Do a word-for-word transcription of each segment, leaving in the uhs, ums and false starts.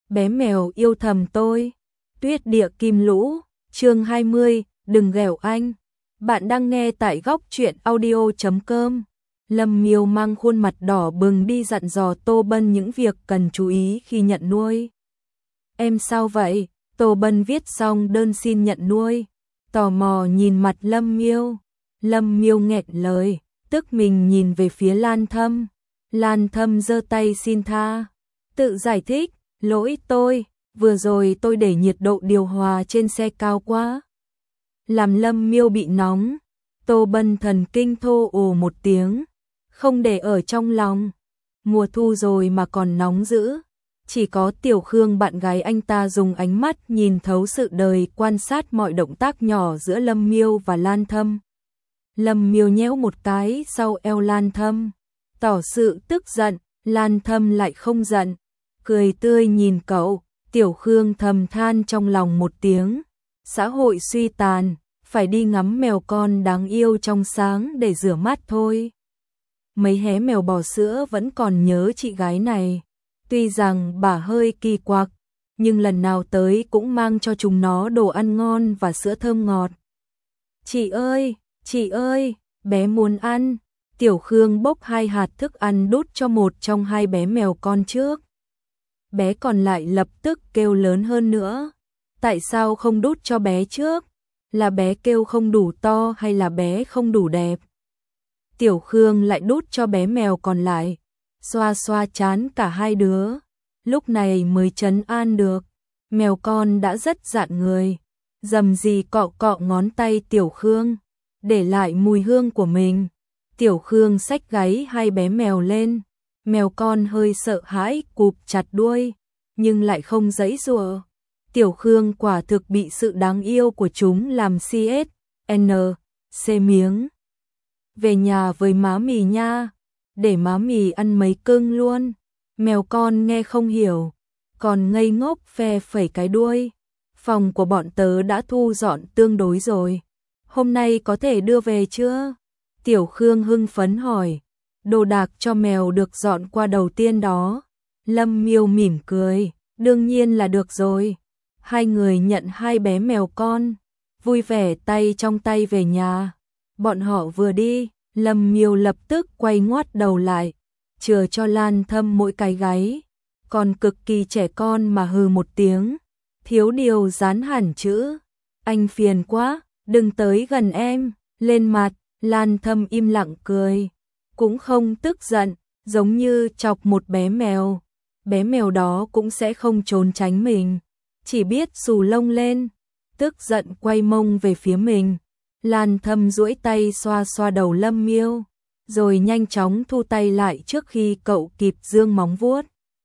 bé mèo yêu thầm tôi. Tuyết địa kim lũ, chương hai mươi, đừng ghẹo anh. Bạn đang nghe tại góc truyện audio chấm com. Lâm Miêu mang khuôn mặt đỏ bừng đi dặn dò Tô Bân những việc cần chú ý khi nhận nuôi. Em sao vậy? Tô Bân viết xong đơn xin nhận nuôi, tò mò nhìn mặt Lâm Miêu. Lâm Miêu nghẹn lời, tức mình nhìn về phía Lan Thâm. Lan Thâm giơ tay xin tha, tự giải thích, lỗi tôi, vừa rồi tôi để nhiệt độ điều hòa trên xe cao quá, làm Lâm Miêu bị nóng. Tô Bân thần kinh thô ồ một tiếng, không để ở trong lòng. Mùa thu rồi mà còn nóng dữ. Chỉ có Tiểu Khương bạn gái anh ta dùng ánh mắt nhìn thấu sự đời, quan sát mọi động tác nhỏ giữa Lâm Miêu và Lan Thâm. Lâm Miêu nhéo một cái sau eo Lan Thâm, tỏ sự tức giận. Lan Thâm lại không giận, cười tươi nhìn cậu. Tiểu Khương thầm than trong lòng một tiếng, xã hội suy tàn, phải đi ngắm mèo con đáng yêu trong sáng để rửa mắt thôi. Mấy hé mèo bò sữa vẫn còn nhớ chị gái này. Tuy rằng bà hơi kỳ quặc, nhưng lần nào tới cũng mang cho chúng nó đồ ăn ngon và sữa thơm ngọt. Chị ơi, chị ơi, bé muốn ăn. Tiểu Khương bốc hai hạt thức ăn đút cho một trong hai bé mèo con trước. Bé còn lại lập tức kêu lớn hơn nữa. Tại sao không đút cho bé trước? Là bé kêu không đủ to hay là bé không đủ đẹp? Tiểu Khương lại đút cho bé mèo còn lại, xoa xoa chán cả hai đứa, lúc này mới trấn an được. Mèo con đã rất dạn người, dầm gì cọ cọ ngón tay Tiểu Khương, để lại mùi hương của mình. Tiểu Khương xách gáy hai bé mèo lên, mèo con hơi sợ hãi cụp chặt đuôi, nhưng lại không giãy giụa. Tiểu Khương quả thực bị sự đáng yêu của chúng làm xê ét en xê miếng. Về nhà với má mì nha, để má mì ăn mấy cưng luôn. Mèo con nghe không hiểu, còn ngây ngốc phe phẩy cái đuôi. Phòng của bọn tớ đã thu dọn tương đối rồi, hôm nay có thể đưa về chưa? Tiểu Khương hưng phấn hỏi. Đồ đạc cho mèo được dọn qua đầu tiên đó. Lâm Miêu mỉm cười, đương nhiên là được rồi. Hai người nhận hai bé mèo con, vui vẻ tay trong tay về nhà. Bọn họ vừa đi, Lâm Miêu lập tức quay ngoắt đầu lại, chừa cho Lan Thâm mỗi cái gáy, còn cực kỳ trẻ con mà hừ một tiếng, thiếu điều dán hẳn chữ anh phiền quá, đừng tới gần em, lên mặt. Lan Thâm im lặng cười, cũng không tức giận, giống như chọc một bé mèo. Bé mèo đó cũng sẽ không trốn tránh mình, chỉ biết xù lông lên, tức giận quay mông về phía mình. Lan Thâm duỗi tay xoa xoa đầu Lâm Miêu, rồi nhanh chóng thu tay lại trước khi cậu kịp giương móng vuốt.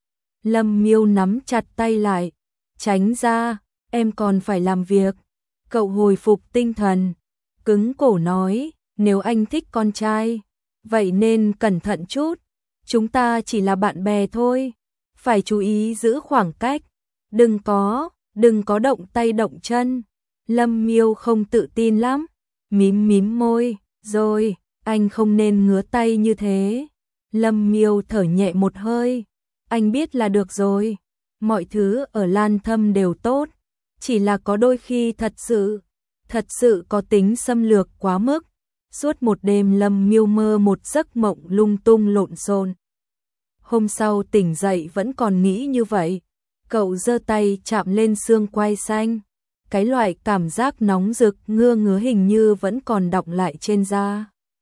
Lâm Miêu nắm chặt tay lại, tránh ra, em còn phải làm việc. Cậu hồi phục tinh thần, cứng cổ nói, nếu anh thích con trai, vậy nên cẩn thận chút, chúng ta chỉ là bạn bè thôi, phải chú ý giữ khoảng cách, đừng có, đừng có động tay động chân. Lâm Miêu không tự tin lắm, mím mím môi, rồi, anh không nên ngứa tay như thế. Lâm Miêu thở nhẹ một hơi, anh biết là được rồi, mọi thứ ở Lan Thâm đều tốt, chỉ là có đôi khi thật sự, thật sự có tính xâm lược quá mức. Suốt một đêm Lâm Miêu mơ một giấc mộng lung tung lộn xộn. Hôm sau tỉnh dậy vẫn còn nghĩ như vậy. Cậu giơ tay chạm lên xương quai xanh, cái loại cảm giác nóng rực ngưa ngứa hình như vẫn còn đọng lại trên da.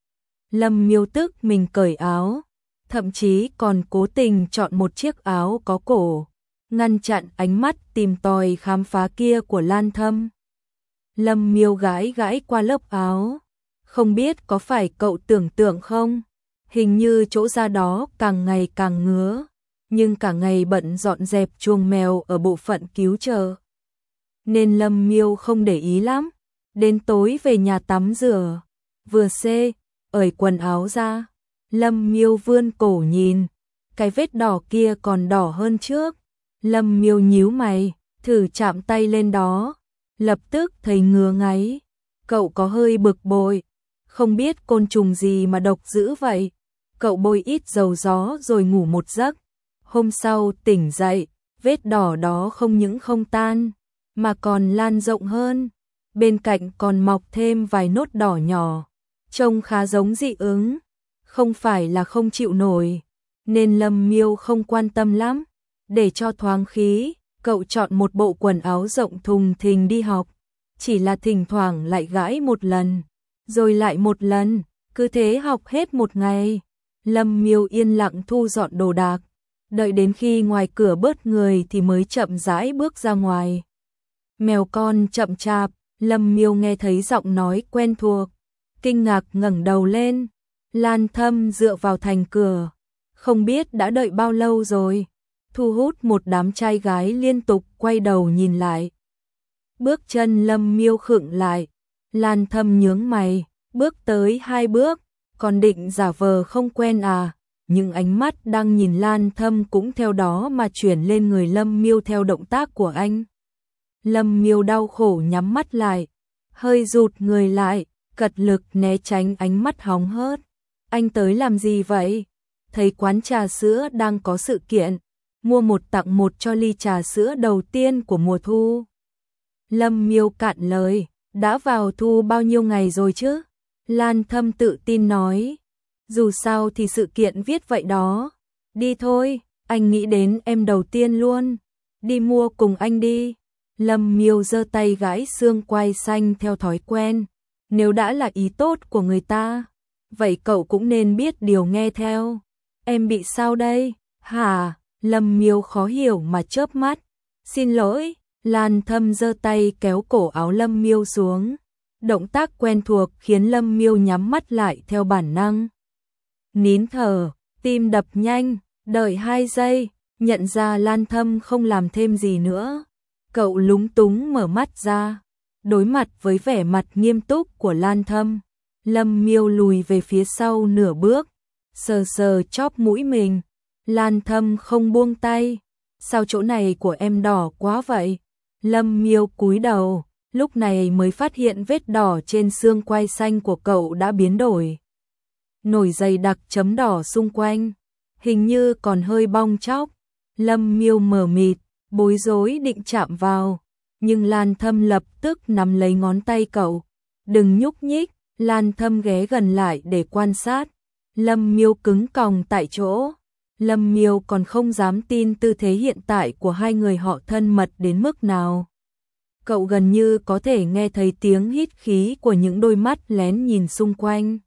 Lâm Miêu tức mình cởi áo, thậm chí còn cố tình chọn một chiếc áo có cổ, ngăn chặn ánh mắt tìm tòi khám phá kia của Lan Thâm. Lâm Miêu gãi gãi qua lớp áo, không biết có phải cậu tưởng tượng không, hình như chỗ da đó càng ngày càng ngứa, nhưng cả ngày bận dọn dẹp chuồng mèo ở bộ phận cứu trợ, nên Lâm Miêu không để ý lắm. Đến tối về nhà tắm rửa, vừa xê, ởi quần áo ra, Lâm Miêu vươn cổ nhìn, cái vết đỏ kia còn đỏ hơn trước. Lâm Miêu nhíu mày, thử chạm tay lên đó, lập tức thấy ngứa ngáy. Cậu có hơi bực bội, không biết côn trùng gì mà độc dữ vậy. Cậu bôi ít dầu gió rồi ngủ một giấc. Hôm sau tỉnh dậy, vết đỏ đó không những không tan, mà còn lan rộng hơn, bên cạnh còn mọc thêm vài nốt đỏ nhỏ, trông khá giống dị ứng, không phải là không chịu nổi, nên Lâm Miêu không quan tâm lắm, để cho thoáng khí, cậu chọn một bộ quần áo rộng thùng thình đi học, chỉ là thỉnh thoảng lại gãi một lần, rồi lại một lần, cứ thế học hết một ngày. Lâm Miêu yên lặng thu dọn đồ đạc, đợi đến khi ngoài cửa bớt người thì mới chậm rãi bước ra ngoài. Mèo con chậm chạp, Lâm Miêu nghe thấy giọng nói quen thuộc, kinh ngạc ngẩng đầu lên. Lan Thâm dựa vào thành cửa, không biết đã đợi bao lâu rồi, thu hút một đám trai gái liên tục quay đầu nhìn lại. Bước chân Lâm Miêu khựng lại, Lan Thâm nhướng mày, bước tới hai bước, còn định giả vờ không quen à, nhưng ánh mắt đang nhìn Lan Thâm cũng theo đó mà chuyển lên người Lâm Miêu theo động tác của anh. Lâm Miêu đau khổ nhắm mắt lại, hơi rụt người lại, cật lực né tránh ánh mắt hóng hớt. Anh tới làm gì vậy? Thấy quán trà sữa đang có sự kiện, mua một tặng một cho ly trà sữa đầu tiên của mùa thu. Lâm Miêu cạn lời, đã vào thu bao nhiêu ngày rồi chứ? Lan Thâm tự tin nói, dù sao thì sự kiện viết vậy đó. Đi thôi, anh nghĩ đến em đầu tiên luôn. Đi mua cùng anh đi. Lâm Miêu giơ tay gãi xương quai xanh theo thói quen. Nếu đã là ý tốt của người ta, vậy cậu cũng nên biết điều nghe theo. Em bị sao đây? Hả? Lâm Miêu khó hiểu mà chớp mắt. Xin lỗi. Lan Thâm giơ tay kéo cổ áo Lâm Miêu xuống. Động tác quen thuộc khiến Lâm Miêu nhắm mắt lại theo bản năng. Nín thở, tim đập nhanh, đợi hai giây, nhận ra Lan Thâm không làm thêm gì nữa. Cậu lúng túng mở mắt ra, đối mặt với vẻ mặt nghiêm túc của Lan Thâm. Lâm Miêu lùi về phía sau nửa bước, sờ sờ chóp mũi mình. Lan Thâm không buông tay. Sao chỗ này của em đỏ quá vậy? Lâm Miêu cúi đầu, lúc này mới phát hiện vết đỏ trên xương quai xanh của cậu đã biến đổi. Nổi dày đặc chấm đỏ xung quanh, hình như còn hơi bong chóc. Lâm Miêu mờ mịt, bối rối định chạm vào, nhưng Lan Thâm lập tức nắm lấy ngón tay cậu. Đừng nhúc nhích. Lan Thâm ghé gần lại để quan sát. Lâm Miêu cứng còng tại chỗ. Lâm Miêu còn không dám tin tư thế hiện tại của hai người họ thân mật đến mức nào. Cậu gần như có thể nghe thấy tiếng hít khí của những đôi mắt lén nhìn xung quanh.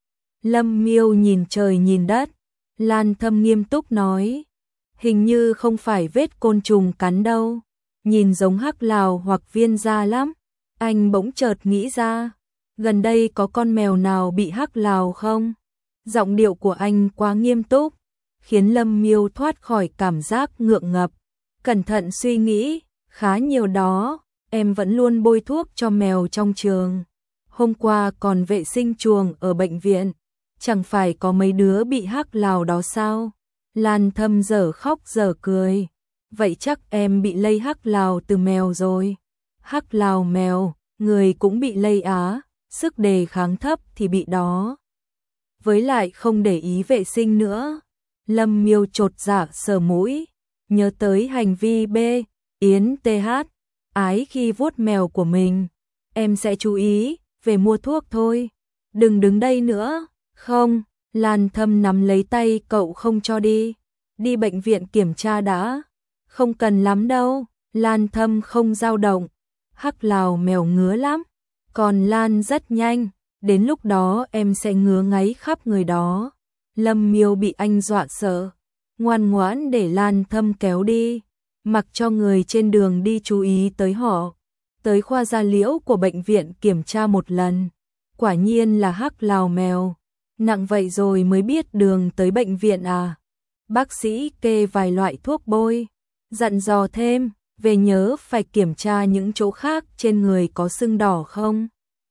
Lâm Miêu nhìn trời nhìn đất. Lan Thâm nghiêm túc nói, hình như không phải vết côn trùng cắn đâu, nhìn giống hắc lào hoặc viên da lắm. Anh bỗng chợt nghĩ ra, gần đây có con mèo nào bị hắc lào không? Giọng điệu của anh quá nghiêm túc, khiến Lâm Miêu thoát khỏi cảm giác ngượng ngập. Cẩn thận suy nghĩ, khá nhiều đó, em vẫn luôn bôi thuốc cho mèo trong trường. Hôm qua còn vệ sinh chuồng ở bệnh viện, chẳng phải có mấy đứa bị hắc lào đó sao? Lan Thâm dở khóc dở cười. Vậy chắc em bị lây hắc lào từ mèo rồi. Hắc lào mèo, người cũng bị lây á, sức đề kháng thấp thì bị đó. Với lại không để ý vệ sinh nữa. Lâm Miêu chột dạ sờ mũi, nhớ tới hành vi B, Yến tê hát, ái khi vuốt mèo của mình. Em sẽ chú ý, về mua thuốc thôi. Đừng đứng đây nữa. Không, Lan Thâm nắm lấy tay cậu không cho đi. Đi bệnh viện kiểm tra đã. Không cần lắm đâu. Lan Thâm không dao động. Hắc lào mèo ngứa lắm, còn lan rất nhanh, đến lúc đó em sẽ ngứa ngáy khắp người đó. Lâm Miêu bị anh dọa sợ, ngoan ngoãn để Lan Thâm kéo đi, mặc cho người trên đường đi chú ý tới họ. Tới khoa da liễu của bệnh viện kiểm tra một lần, quả nhiên là hắc lào mèo. Nặng vậy rồi mới biết đường tới bệnh viện à? Bác sĩ kê vài loại thuốc bôi, dặn dò thêm, về nhớ phải kiểm tra những chỗ khác trên người có sưng đỏ không.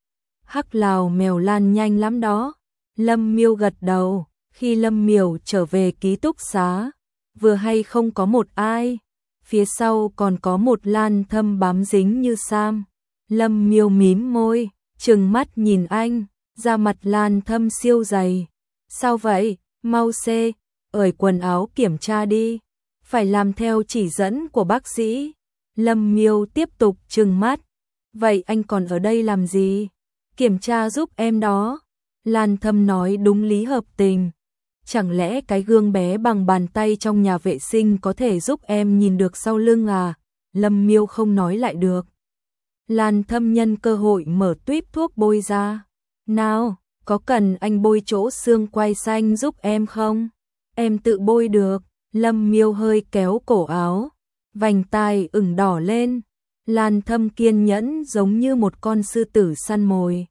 Hắc lào mèo lan nhanh lắm đó. Lâm Miêu gật đầu. Khi Lâm Miêu trở về ký túc xá, vừa hay không có một ai, phía sau còn có một Lan Thâm bám dính như Sam. Lâm Miêu mím môi, trừng mắt nhìn anh, da mặt Lan Thâm siêu dày. Sao vậy? Mau xê, ởi quần áo kiểm tra đi. phải làm theo chỉ dẫn của bác sĩ. Lâm Miêu tiếp tục trừng mắt. Vậy anh còn ở đây làm gì? Kiểm tra giúp em đó. Lan Thâm nói đúng lý hợp tình. Chẳng lẽ cái gương bé bằng bàn tay trong nhà vệ sinh có thể giúp em nhìn được sau lưng à? Lâm Miêu không nói lại được. Lan Thâm nhân cơ hội mở tuýp thuốc bôi ra. Nào, có cần anh bôi chỗ xương quai xanh giúp em không? Em tự bôi được. Lâm Miêu hơi kéo cổ áo, vành tai ửng đỏ lên. Lan Thâm kiên nhẫn giống như một con sư tử săn mồi,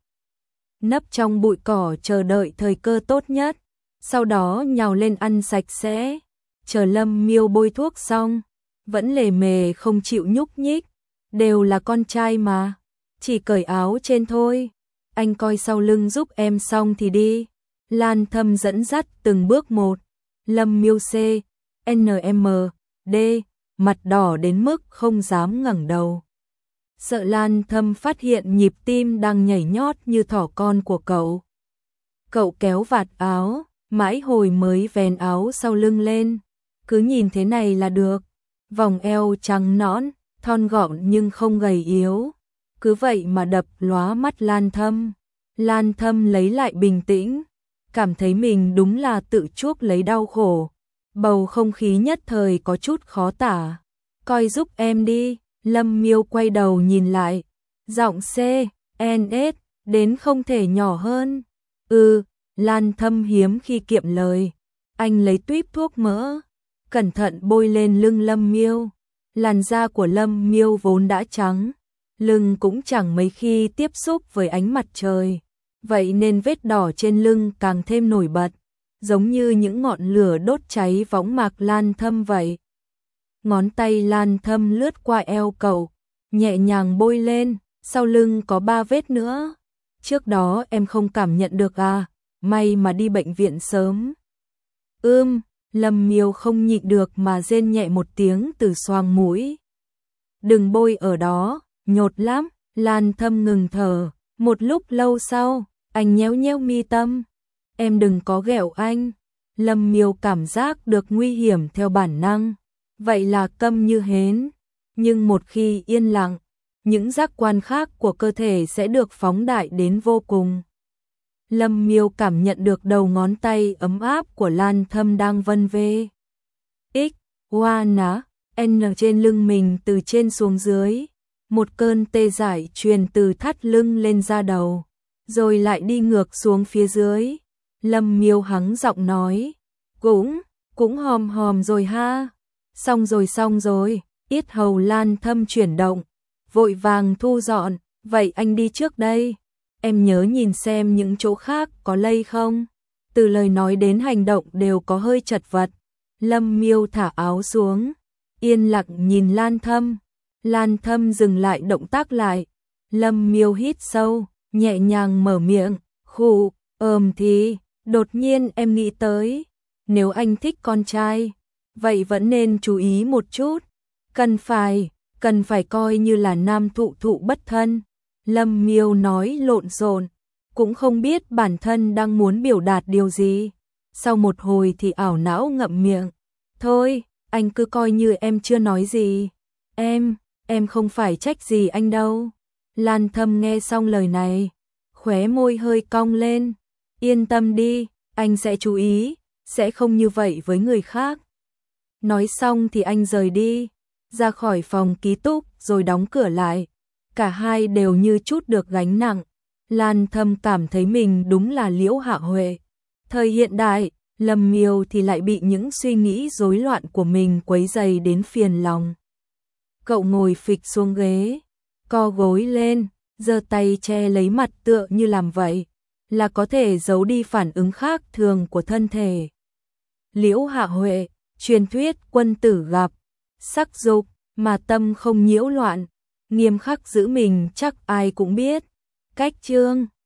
nấp trong bụi cỏ chờ đợi thời cơ tốt nhất, sau đó nhào lên ăn sạch sẽ. Chờ Lâm Miêu bôi thuốc xong, vẫn lề mề không chịu nhúc nhích. Đều là con trai mà, chỉ cởi áo trên thôi. Anh coi sau lưng giúp em xong thì đi. Lan Thâm dẫn dắt từng bước một. Lâm Miêu C, N M, D, mặt đỏ đến mức không dám ngẩng đầu. Sợ Lan Thâm phát hiện nhịp tim đang nhảy nhót như thỏ con của cậu. Cậu kéo vạt áo, mãi hồi mới vén áo sau lưng lên. Cứ nhìn thế này là được. Vòng eo trắng nõn, thon gọn nhưng không gầy yếu. Cứ vậy mà đập lóa mắt Lan Thâm. Lan Thâm lấy lại bình tĩnh, cảm thấy mình đúng là tự chuốc lấy đau khổ. Bầu không khí nhất thời có chút khó tả. Coi giúp em đi. Lâm Miêu quay đầu nhìn lại. Giọng C, N, S, đến không thể nhỏ hơn. Ừ, Lan Thâm hiếm khi kiệm lời. Anh lấy tuýp thuốc mỡ, cẩn thận bôi lên lưng Lâm Miêu. Làn da của Lâm Miêu vốn đã trắng, lưng cũng chẳng mấy khi tiếp xúc với ánh mặt trời. Vậy nên vết đỏ trên lưng càng thêm nổi bật, giống như những ngọn lửa đốt cháy võng mạc Lan Thâm vậy. Ngón tay Lan Thâm lướt qua eo cậu, nhẹ nhàng bôi lên. Sau lưng có ba vết nữa. Trước đó em không cảm nhận được à? May mà đi bệnh viện sớm. Ưm, Lâm Miêu không nhịn được mà rên nhẹ một tiếng từ xoang mũi. Đừng bôi ở đó, nhột lắm. Lan Thâm ngừng thở. Một lúc lâu sau, anh nhéo nhéo mi tâm. Em đừng có ghẹo anh. Lâm Miêu cảm giác được nguy hiểm theo bản năng. Vậy là câm như hến. Nhưng một khi yên lặng, những giác quan khác của cơ thể sẽ được phóng đại đến vô cùng. Lâm Miêu cảm nhận được đầu ngón tay ấm áp của Lan Thâm đang vân vê. X, Y, ná, N trên lưng mình từ trên xuống dưới. Một cơn tê dại truyền từ thắt lưng lên da đầu, rồi lại đi ngược xuống phía dưới. Lâm Miêu hắng giọng nói. Cũng, cũng hòm hòm rồi ha. Xong rồi xong rồi. Yết hầu Lan Thâm chuyển động, vội vàng thu dọn. Vậy anh đi trước đây. Em nhớ nhìn xem những chỗ khác có lây không. Từ lời nói đến hành động đều có hơi chật vật. Lâm Miêu thả áo xuống, yên lặng nhìn Lan Thâm. Lan Thâm dừng lại động tác lại. Lâm Miêu hít sâu, nhẹ nhàng mở miệng. Khụ, ờm thì, đột nhiên em nghĩ tới. Nếu anh thích con trai, vậy vẫn nên chú ý một chút. Cần phải, cần phải coi như là nam thụ thụ bất thân. Lâm Miêu nói lộn xộn, cũng không biết bản thân đang muốn biểu đạt điều gì. Sau một hồi thì ảo não ngậm miệng. Thôi, anh cứ coi như em chưa nói gì. Em, em không phải trách gì anh đâu. Lan Thâm nghe xong lời này, khóe môi hơi cong lên. Yên tâm đi, anh sẽ chú ý, sẽ không như vậy với người khác. Nói xong thì anh rời đi, ra khỏi phòng ký túc rồi đóng cửa lại. Cả hai đều như chút được gánh nặng. Lan Thâm cảm thấy mình đúng là Liễu Hạ Huệ. Thời hiện đại, Lâm Miêu thì lại bị những suy nghĩ rối loạn của mình quấy rầy đến phiền lòng. Cậu ngồi phịch xuống ghế, co gối lên, giơ tay che lấy mặt tựa như làm vậy là có thể giấu đi phản ứng khác thường của thân thể. Liễu Hạ Huệ, truyền thuyết quân tử gặp, sắc dục mà tâm không nhiễu loạn, nghiêm khắc giữ mình chắc ai cũng biết. Cách chương